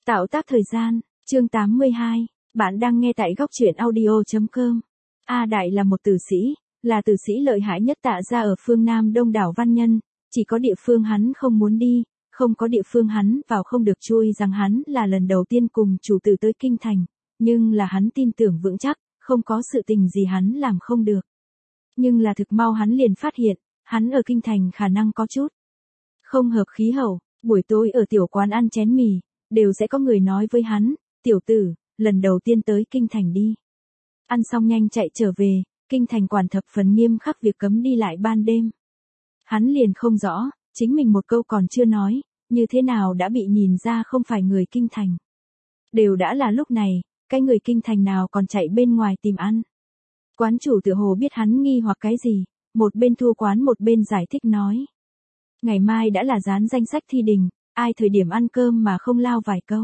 Tạo tác thời gian, chương 82, bạn đang nghe tại góc truyện audio.com. A Đại là một tử sĩ, là tử sĩ lợi hại nhất Tạ gia ở phương Nam đông đảo văn nhân, chỉ có địa phương hắn không muốn đi, không có địa phương hắn vào không được, chui rằng hắn là lần đầu tiên cùng chủ tử tới kinh thành, nhưng là hắn tin tưởng vững chắc, không có sự tình gì hắn làm không được. Nhưng là thực mau hắn liền phát hiện, hắn ở kinh thành khả năng có chút không hợp khí hậu, buổi tối ở tiểu quán ăn chén mì, đều sẽ có người nói với hắn, tiểu tử, lần đầu tiên tới kinh thành đi. Ăn xong nhanh chạy trở về, kinh thành quản thập phần nghiêm khắc việc cấm đi lại ban đêm. Hắn liền không rõ, chính mình một câu còn chưa nói, như thế nào đã bị nhìn ra không phải người kinh thành. Đều đã là lúc này, cái người kinh thành nào còn chạy bên ngoài tìm ăn. Quán chủ tựa hồ biết hắn nghi hoặc cái gì, một bên thu quán một bên giải thích nói. Ngày mai đã là dán danh sách thi đình, ai thời điểm ăn cơm mà không lao vài câu.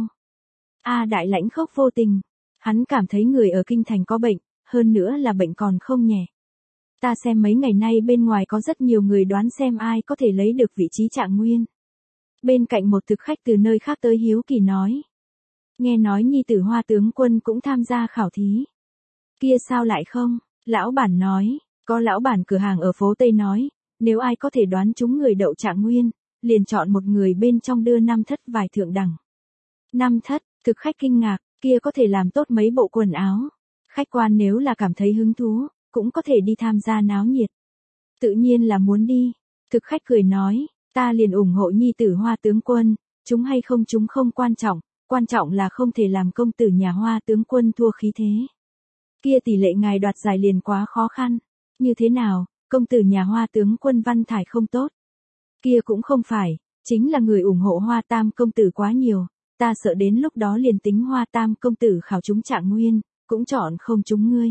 A Đại lãnh khốc vô tình, hắn cảm thấy người ở kinh thành có bệnh, hơn nữa là bệnh còn không nhẹ. Ta xem mấy ngày nay bên ngoài có rất nhiều người đoán xem ai có thể lấy được vị trí Trạng Nguyên. Bên cạnh một thực khách từ nơi khác tới hiếu kỳ nói. Nghe nói nhi tử Hoa tướng quân cũng tham gia khảo thí. Kia sao lại không? Lão bản nói, có lão bản cửa hàng ở phố Tây nói, nếu ai có thể đoán chúng người đậu Trạng Nguyên, liền chọn một người bên trong đưa 5 thất vải thượng đẳng. 5 thất, thực khách kinh ngạc, kia có thể làm tốt mấy bộ quần áo. Khách quan nếu là cảm thấy hứng thú, cũng có thể đi tham gia náo nhiệt. Tự nhiên là muốn đi. Thực khách cười nói, ta liền ủng hộ nhi tử Hoa tướng quân, chúng hay không chúng không quan trọng là không thể làm công tử nhà Hoa tướng quân thua khí thế. Kia tỷ lệ ngài đoạt giải liền quá khó khăn. Như thế nào, công tử nhà Hoa tướng quân văn thải không tốt? Kia cũng không phải, chính là người ủng hộ Hoa tam công tử quá nhiều, ta sợ đến lúc đó liền tính Hoa tam công tử khảo chúng Trạng Nguyên, cũng chọn không chúng ngươi.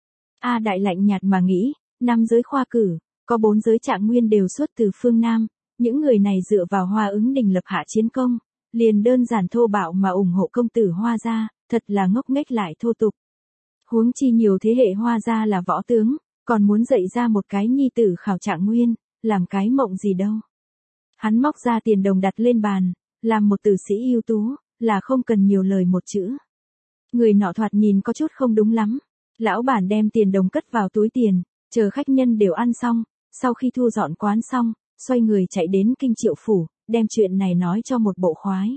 A Đại lạnh nhạt mà nghĩ, 5 giới khoa cử, có 4 giới Trạng Nguyên đều xuất từ phương Nam, những người này dựa vào Hoa ứng đình lập hạ chiến công, liền đơn giản thô bạo mà ủng hộ công tử Hoa gia, thật là ngốc nghếch lại thô tục. Huống chi nhiều thế hệ Hoa gia là võ tướng, còn muốn dạy ra một cái nhi tử khảo Trạng Nguyên, làm cái mộng gì đâu. Hắn móc ra tiền đồng đặt lên bàn, làm một tử sĩ ưu tú, là không cần nhiều lời một chữ. Người nọ thoạt nhìn có chút không đúng lắm. Lão bản đem tiền đồng cất vào túi tiền, chờ khách nhân đều ăn xong, sau khi thu dọn quán xong, xoay người chạy đến Kinh Triệu Phủ, đem chuyện này nói cho một bộ khoái.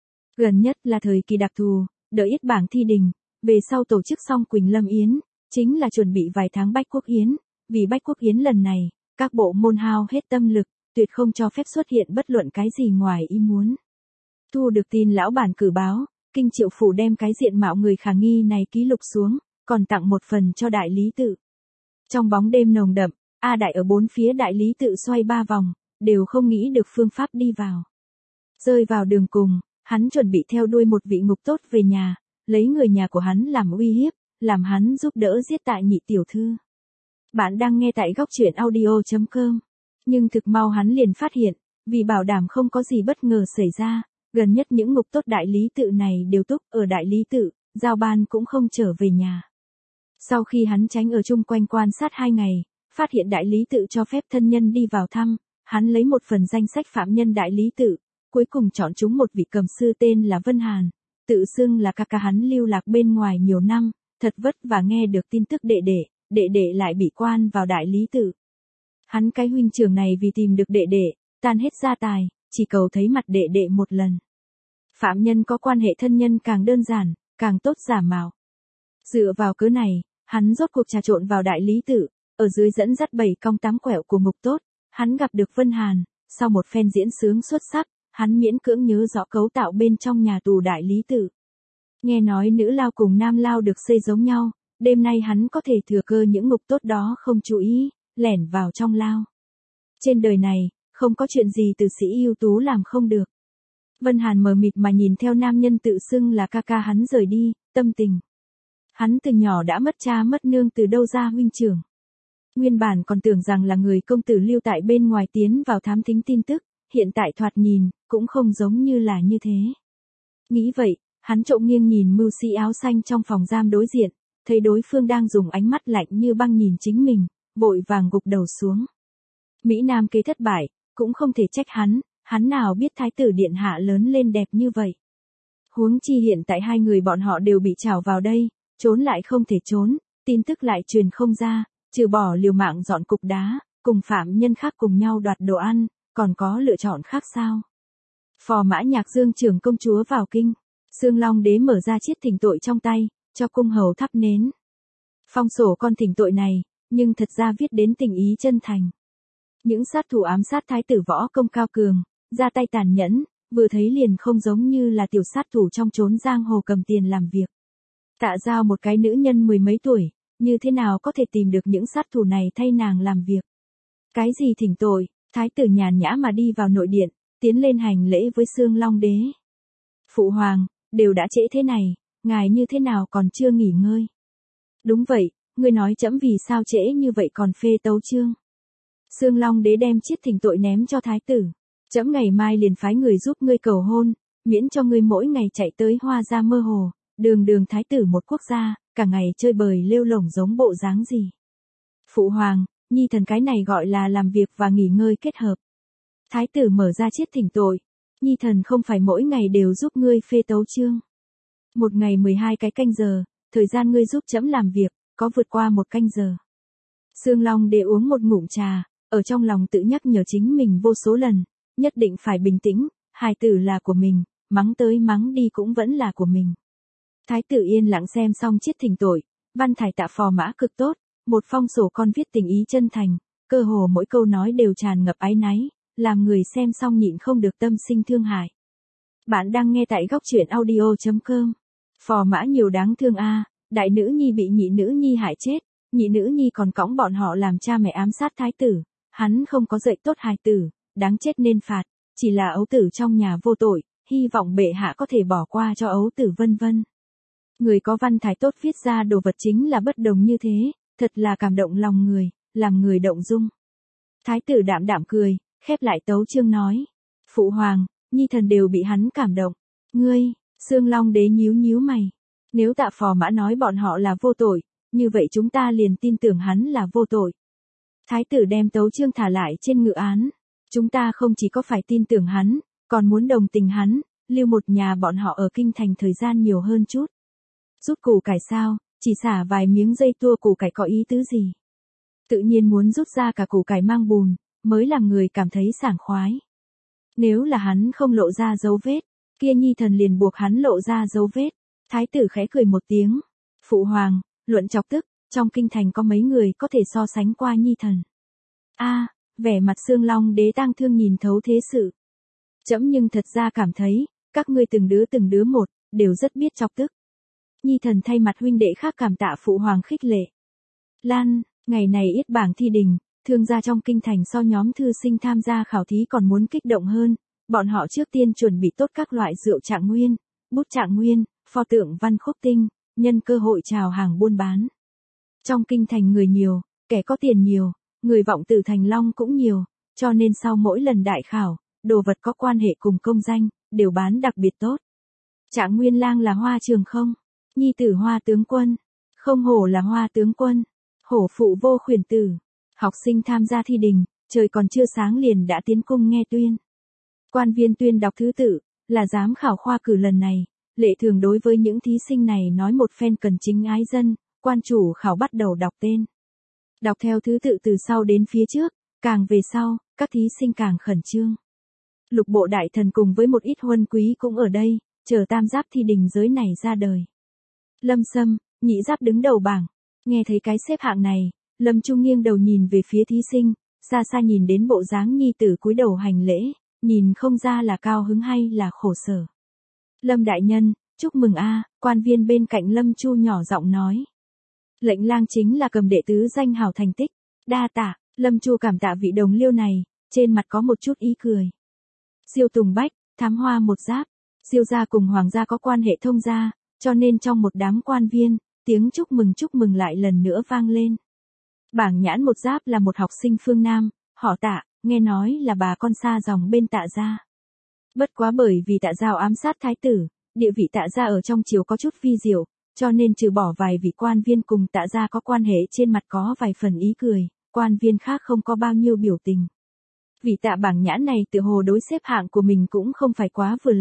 Gần nhất là thời kỳ đặc thù, đợi ít bảng thi đình, về sau tổ chức xong Quỳnh Lâm Yến, chính là chuẩn bị vài tháng Bách Quốc Yến, vì Bách Quốc Yến lần này, các bộ môn hao hết tâm lực, tuyệt không cho phép xuất hiện bất luận cái gì ngoài ý muốn. Thu được tin lão bản cử báo, Kinh Triệu Phủ đem cái diện mạo người khả nghi này ký lục xuống, còn tặng một phần cho đại lý tự. Trong bóng đêm nồng đậm, A Đại ở bốn phía đại lý tự xoay 3 vòng, đều không nghĩ được phương pháp đi vào. Rơi vào đường cùng, hắn chuẩn bị theo đuôi một vị ngục tốt về nhà, lấy người nhà của hắn làm uy hiếp, làm hắn giúp đỡ giết Tạ nhị tiểu thư. Bạn đang nghe tại góc truyện audio.com. Nhưng thực mau hắn liền phát hiện, vì bảo đảm không có gì bất ngờ xảy ra, gần nhất những ngục tốt đại lý tự này đều túc ở đại lý tự, giao ban cũng không trở về nhà. Sau khi hắn tránh ở chung quanh quan sát 2 ngày, phát hiện đại lý tự cho phép thân nhân đi vào thăm, hắn lấy một phần danh sách phạm nhân đại lý tự, cuối cùng chọn chúng một vị cầm sư tên là Vân Hàn, tự xưng là ca hắn lưu lạc bên ngoài nhiều năm, thật vất và nghe được tin tức đệ đệ lại bị quan vào đại lý tự. Hắn cái huynh trưởng này vì tìm được đệ đệ, tan hết gia tài, chỉ cầu thấy mặt đệ đệ một lần. Phạm nhân có quan hệ thân nhân càng đơn giản, càng tốt giả mạo. Dựa vào cớ này, hắn rốt cuộc trà trộn vào đại lý tự, ở dưới dẫn dắt 7 cong 8 quẹo của ngục tốt, hắn gặp được Vân Hàn, sau một phen diễn sướng xuất sắc, hắn miễn cưỡng nhớ rõ cấu tạo bên trong nhà tù đại lý tự. Nghe nói nữ lao cùng nam lao được xây giống nhau, đêm nay hắn có thể thừa cơ những ngục tốt đó không chú ý, lẻn vào trong lao. Trên đời này, không có chuyện gì tử sĩ ưu tú làm không được. Vân Hàn mờ mịt mà nhìn theo nam nhân tự xưng là ca hắn rời đi, tâm tình. Hắn từ nhỏ đã mất cha mất nương, từ đâu ra huynh trưởng. Nguyên bản còn tưởng rằng là người công tử lưu tại bên ngoài tiến vào thám thính tin tức, hiện tại thoạt nhìn, cũng không giống như là như thế. Nghĩ vậy, hắn trộm nghiêng nhìn mưu sĩ áo xanh trong phòng giam đối diện, thấy đối phương đang dùng ánh mắt lạnh như băng nhìn chính mình, vội vàng gục đầu xuống. Mỹ Nam kế thất bại, cũng không thể trách hắn nào biết thái tử điện hạ lớn lên đẹp như vậy. Huống chi hiện tại hai người bọn họ đều bị trảo vào đây, trốn lại không thể trốn, tin tức lại truyền không ra, trừ bỏ liều mạng dọn cục đá, cùng phạm nhân khác cùng nhau đoạt đồ ăn, còn có lựa chọn khác sao? Phò Mã Nhạc Dương trưởng công chúa vào kinh, Xương Long Đế mở ra chiết thỉnh tội trong tay, cho cung hầu thắp nến. Phong sổ con thỉnh tội này, nhưng thật ra viết đến tình ý chân thành. Những sát thủ ám sát thái tử võ công cao cường, ra tay tàn nhẫn, vừa thấy liền không giống như là tiểu sát thủ trong chốn giang hồ cầm tiền làm việc. Tạ Giao một cái nữ nhân mười mấy tuổi, như thế nào có thể tìm được những sát thủ này thay nàng làm việc? Cái gì thỉnh tội? Thái tử nhàn nhã mà đi vào nội điện, tiến lên hành lễ với Xương Long Đế. Phụ hoàng, đều đã trễ thế này, ngài như thế nào còn chưa nghỉ ngơi? Đúng vậy, ngươi nói trẫm vì sao trễ như vậy còn phê tấu chương. Xương Long Đế đem chiết thỉnh tội ném cho thái tử. Trẫm ngày mai liền phái người giúp ngươi cầu hôn, miễn cho ngươi mỗi ngày chạy tới Hoa Gia mơ hồ, đường đường thái tử một quốc gia, cả ngày chơi bời lêu lổng giống bộ dáng gì. Phụ hoàng, nhi thần cái này gọi là làm việc và nghỉ ngơi kết hợp. Thái tử mở ra chiết thỉnh tội, nhi thần không phải mỗi ngày đều giúp ngươi phê tấu chương. Một ngày 12 cái canh giờ, thời gian ngươi giúp trẫm làm việc, có vượt qua một canh giờ. Xương Long Đế uống một ngụm trà, ở trong lòng tự nhắc nhở chính mình vô số lần, nhất định phải bình tĩnh, hài tử là của mình, mắng tới mắng đi cũng vẫn là của mình. Thái tử yên lặng xem xong chiết thỉnh tội, văn thải tạ phò mã cực tốt, một phong sổ con viết tình ý chân thành, cơ hồ mỗi câu nói đều tràn ngập áy náy, làm người xem xong nhịn không được tâm sinh thương hại. Bạn đang nghe tại góc truyện audio.com. Phò mã nhiều đáng thương a, đại nữ nhi bị nhị nữ nhi hại chết, nhị nữ nhi còn cõng bọn họ làm cha mẹ ám sát thái tử, hắn không có dạy tốt hài tử, đáng chết nên phạt, chỉ là ấu tử trong nhà vô tội, hy vọng bệ hạ có thể bỏ qua cho ấu tử vân vân. Người có văn thái tốt viết ra đồ vật chính là bất đồng như thế, thật là cảm động lòng người, làm người động dung. Thái tử đạm đạm cười, khép lại tấu chương nói, phụ hoàng, nhi thần đều bị hắn cảm động. Ngươi, Xương Long Đế nhíu nhíu mày, nếu tạ phò mã nói bọn họ là vô tội, như vậy chúng ta liền tin tưởng hắn là vô tội. Thái tử đem tấu chương thả lại trên ngự án, chúng ta không chỉ có phải tin tưởng hắn, còn muốn đồng tình hắn, lưu một nhà bọn họ ở kinh thành thời gian nhiều hơn chút. Rút củ cải sao, chỉ xả vài miếng dây tua củ cải có ý tứ gì? Tự nhiên muốn rút ra cả củ cải mang bùn, mới làm người cảm thấy sảng khoái. Nếu là hắn không lộ ra dấu vết, kia nhi thần liền buộc hắn lộ ra dấu vết. Thái tử khẽ cười một tiếng. Phụ hoàng, luận chọc tức, trong kinh thành có mấy người có thể so sánh qua nhi thần. A, vẻ mặt Xương Long Đế tang thương nhìn thấu thế sự. Trẫm nhưng thật ra cảm thấy, các ngươi từng đứa một, đều rất biết chọc tức. Nhi thần thay mặt huynh đệ khác cảm tạ phụ hoàng khích lệ. Lan, ngày này yết bảng thi đình, thương gia trong kinh thành so nhóm thư sinh tham gia khảo thí còn muốn kích động hơn, bọn họ trước tiên chuẩn bị tốt các loại rượu trạng nguyên, bút trạng nguyên, pho tượng văn khúc tinh, nhân cơ hội chào hàng buôn bán. Trong kinh thành người nhiều, kẻ có tiền nhiều, người vọng tử thành long cũng nhiều, cho nên sau mỗi lần đại khảo, đồ vật có quan hệ cùng công danh, đều bán đặc biệt tốt. Trạng nguyên lang là Hoa Trường Không, nhi tử Hoa tướng quân, không hổ là Hoa tướng quân, hổ phụ vô khuyển tử. Học sinh tham gia thi đình, trời còn chưa sáng liền đã tiến cung nghe tuyên. Quan viên tuyên đọc thứ tự, là giám khảo khoa cử lần này, lệ thường đối với những thí sinh này nói một phen cần chính ái dân, quan chủ khảo bắt đầu đọc tên. Đọc theo thứ tự từ sau đến phía trước, càng về sau, các thí sinh càng khẩn trương. Lục bộ đại thần cùng với một ít huân quý cũng ở đây, chờ tam giáp thi đình giới này ra đời. Lâm Sâm, nhị giáp đứng đầu bảng, nghe thấy cái xếp hạng này, Lâm Trung nghiêng đầu nhìn về phía thí sinh, xa xa nhìn đến bộ dáng nhi tử cúi đầu hành lễ, nhìn không ra là cao hứng hay là khổ sở. Lâm đại nhân, chúc mừng a, quan viên bên cạnh Lâm Chu nhỏ giọng nói. Lệnh lang chính là cầm đệ tứ danh hảo thành tích, đa tạ, Lâm Chu cảm tạ vị đồng liêu này, trên mặt có một chút ý cười. Diêu Tùng Bách, thám hoa một giáp, Diêu gia cùng hoàng gia có quan hệ thông gia, cho nên trong một đám quan viên, tiếng chúc mừng lại lần nữa vang lên. Bảng nhãn một giáp là một học sinh phương Nam, họ Tạ, nghe nói là bà con xa dòng bên Tạ gia. Bất quá bởi vì Tạ Giao ám sát thái tử, địa vị Tạ gia ở trong triều có chút vi diệu, cho nên trừ bỏ vài vị quan viên cùng Tạ gia có quan hệ trên mặt có vài phần ý cười, quan viên khác không có bao nhiêu biểu tình. Vị Tạ bảng nhãn này tự hồ đối xếp hạng của mình cũng không phải quá vừa lòng,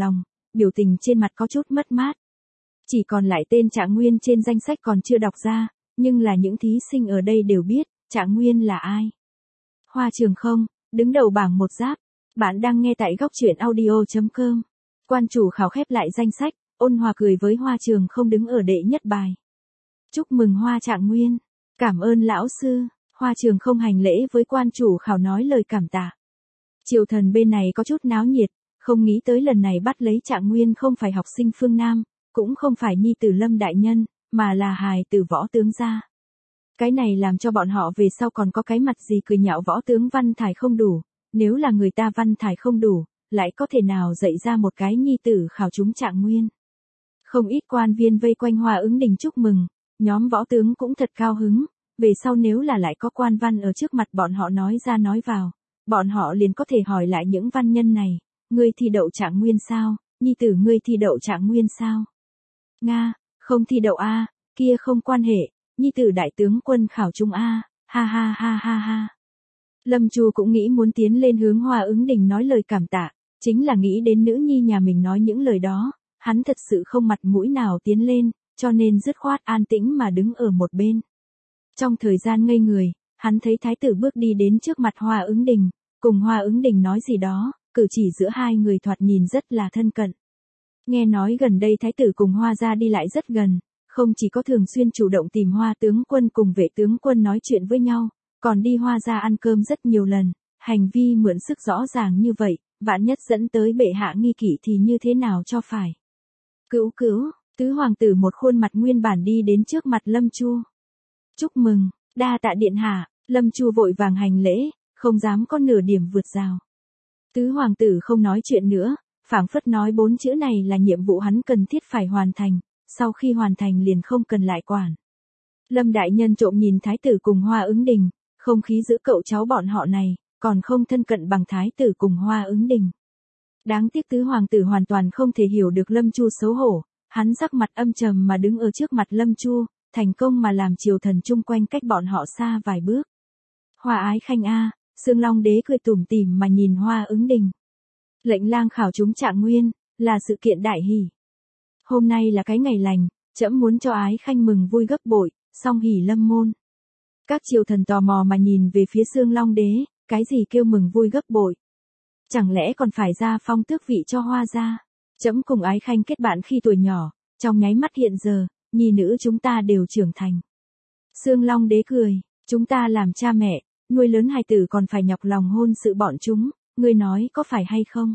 biểu tình trên mặt có chút mất mát. Chỉ còn lại tên Trạng Nguyên trên danh sách còn chưa đọc ra, nhưng là những thí sinh ở đây đều biết, Trạng Nguyên là ai. Hoa Trường Không, đứng đầu bảng một giáp. Bạn đang nghe tại góc truyện audio.com. Quan chủ khảo khép lại danh sách, ôn hòa cười với Hoa Trường Không đứng ở đệ nhất bài. Chúc mừng Hoa Trạng Nguyên. Cảm ơn lão sư. Hoa Trường Không hành lễ với quan chủ khảo nói lời cảm tạ. Triều thần bên này có chút náo nhiệt, không nghĩ tới lần này bắt lấy Trạng Nguyên không phải học sinh phương Nam, cũng không phải nhi tử Lâm đại nhân, mà là hài tử Võ tướng gia. Cái này làm cho bọn họ về sau còn có cái mặt gì cười nhạo Võ tướng văn thải không đủ, nếu là người ta văn thải không đủ, lại có thể nào dạy ra một cái nhi tử khảo trúng Trạng Nguyên. Không ít quan viên vây quanh Hoa Ứng Đình chúc mừng, nhóm võ tướng cũng thật cao hứng, về sau nếu là lại có quan văn ở trước mặt bọn họ nói ra nói vào, bọn họ liền có thể hỏi lại những văn nhân này, ngươi thi đậu Trạng Nguyên sao, nhi tử ngươi thi đậu Trạng Nguyên sao? Nga, không thi đậu a, kia không quan hệ, nhi tử đại tướng quân khảo trung a, ha ha ha ha ha. Lâm Chu cũng nghĩ muốn tiến lên hướng Hoa Ứng Đình nói lời cảm tạ, chính là nghĩ đến nữ nhi nhà mình nói những lời đó, hắn thật sự không mặt mũi nào tiến lên, cho nên dứt khoát an tĩnh mà đứng ở một bên. Trong thời gian ngây người, hắn thấy thái tử bước đi đến trước mặt Hoa Ứng Đình, cùng Hoa Ứng Đình nói gì đó, cử chỉ giữa hai người thoạt nhìn rất là thân cận. Nghe nói gần đây thái tử cùng Hoa gia đi lại rất gần, không chỉ có thường xuyên chủ động tìm Hoa tướng quân cùng Vệ tướng quân nói chuyện với nhau, còn đi Hoa gia ăn cơm rất nhiều lần, hành vi mượn sức rõ ràng như vậy, vạn nhất dẫn tới bệ hạ nghi kỵ thì như thế nào cho phải. Cữu cữu, tứ hoàng tử một khuôn mặt nguyên bản đi đến trước mặt Lâm Chu. Chúc mừng, đa tạ điện hạ, Lâm Chu vội vàng hành lễ, không dám có nửa điểm vượt rào. Tứ hoàng tử không nói chuyện nữa, phảng phất nói 4 chữ này là nhiệm vụ hắn cần thiết phải hoàn thành, sau khi hoàn thành liền không cần lại quản. Lâm đại nhân trộm nhìn thái tử cùng Hoa Ứng Đình, không khí giữa cậu cháu bọn họ này, còn không thân cận bằng thái tử cùng Hoa Ứng Đình. Đáng tiếc tứ hoàng tử hoàn toàn không thể hiểu được Lâm Chu xấu hổ, hắn sắc mặt âm trầm mà đứng ở trước mặt Lâm Chu, thành công mà làm triều thần chung quanh cách bọn họ xa vài bước. Hoa ái khanh a, Sương Long đế cười tủm tỉm mà nhìn Hoa Ứng Đình. Lệnh lang khảo trúng Trạng Nguyên, là sự kiện đại hỷ. Hôm nay là cái ngày lành, trẫm muốn cho ái khanh mừng vui gấp bội, song hỷ lâm môn. Các triều thần tò mò mà nhìn về phía Sương Long đế, cái gì kêu mừng vui gấp bội? Chẳng lẽ còn phải ra phong tước vị cho Hoa gia? Trẫm cùng ái khanh kết bạn khi tuổi nhỏ, trong nháy mắt hiện giờ, nhi nữ chúng ta đều trưởng thành. Sương Long đế cười, chúng ta làm cha mẹ, nuôi lớn hài tử còn phải nhọc lòng hôn sự bọn chúng, ngươi nói có phải hay không?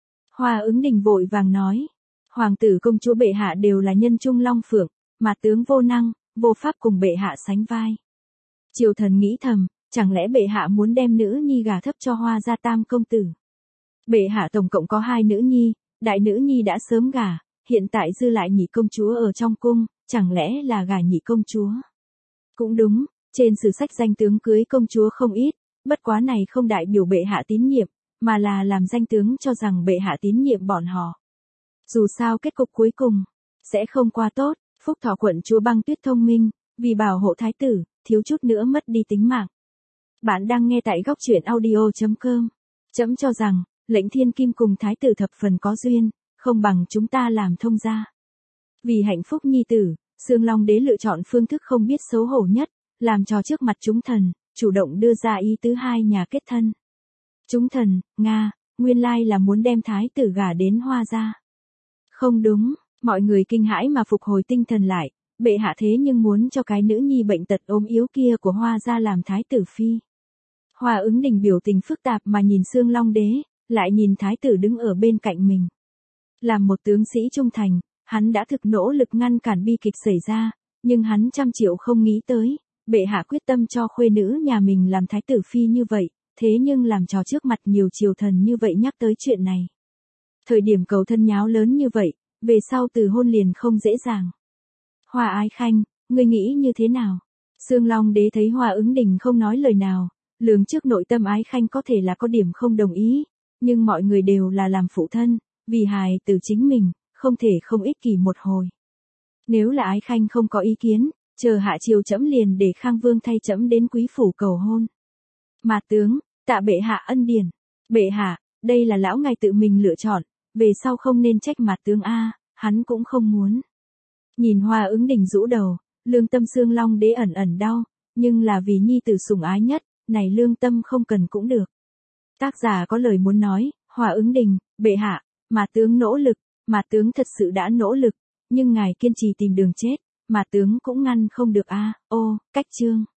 Hoa Ứng Đình vội vàng nói, hoàng tử công chúa bệ hạ đều là nhân trung long phượng, mà tướng vô năng, vô pháp cùng bệ hạ sánh vai. Triều thần nghĩ thầm, chẳng lẽ bệ hạ muốn đem nữ nhi gả thấp cho Hoa gia tam công tử? Bệ hạ tổng cộng có 2 nữ nhi, đại nữ nhi đã sớm gả, hiện tại dư lại nhị công chúa ở trong cung, chẳng lẽ là gả nhị công chúa? Cũng đúng, trên sử sách danh tướng cưới công chúa không ít, bất quá này không đại biểu bệ hạ tín nhiệm, mà là làm danh tướng cho rằng bệ hạ tín nhiệm bọn họ. Dù sao kết cục cuối cùng, sẽ không qua tốt, Phúc Thọ quận chúa Băng Tuyết thông minh, vì bảo hộ thái tử, thiếu chút nữa mất đi tính mạng. Bạn đang nghe tại góc truyện audio.com. Trẫm cho rằng, lệnh thiên kim cùng thái tử thập phần có duyên, không bằng chúng ta làm thông gia. Vì hạnh phúc nhi tử, Sương Long đế lựa chọn phương thức không biết xấu hổ nhất, làm trò trước mặt chúng thần, chủ động đưa ra ý tứ hai nhà kết thân. Chúng thần, Nga, nguyên lai là muốn đem thái tử gả đến Hoa gia. Không đúng, mọi người kinh hãi mà phục hồi tinh thần lại, bệ hạ thế nhưng muốn cho cái nữ nhi bệnh tật ốm yếu kia của Hoa gia làm thái tử phi. Hoa Ứng Đình biểu tình phức tạp mà nhìn Sương Long đế, lại nhìn thái tử đứng ở bên cạnh mình. Làm một tướng sĩ trung thành, hắn đã thực nỗ lực ngăn cản bi kịch xảy ra, nhưng hắn trăm triệu không nghĩ tới, bệ hạ quyết tâm cho khuê nữ nhà mình làm thái tử phi như vậy, thế nhưng làm trò trước mặt nhiều triều thần như vậy nhắc tới chuyện này. Thời điểm cầu thân nháo lớn như vậy, về sau từ hôn liền không dễ dàng. Hoa ái khanh, ngươi nghĩ như thế nào? Sương Long đế thấy Hoa Ứng Đình không nói lời nào, lường trước nội tâm ái khanh có thể là có điểm không đồng ý, nhưng mọi người đều là làm phụ thân, vì hài từ chính mình, không thể không ích kỷ một hồi. Nếu là ái khanh không có ý kiến, chờ hạ triều trẫm liền để Khang Vương thay trẫm đến quý phủ cầu hôn. Mà tướng, tạ bệ hạ ân điển. Bệ hạ, đây là lão ngài tự mình lựa chọn, về sau không nên trách Mạt tướng a, hắn cũng không muốn. Nhìn Hòa Ứng Đình rũ đầu, lương tâm Xương Long Đế ẩn ẩn đau, nhưng là vì nhi tử sủng ái nhất, này lương tâm không cần cũng được. Tác giả có lời muốn nói, Hòa Ứng Đình, bệ hạ, Mạt tướng nỗ lực, Mạt tướng thật sự đã nỗ lực, nhưng ngài kiên trì tìm đường chết, Mạt tướng cũng ngăn không được a. Ô, cách chương.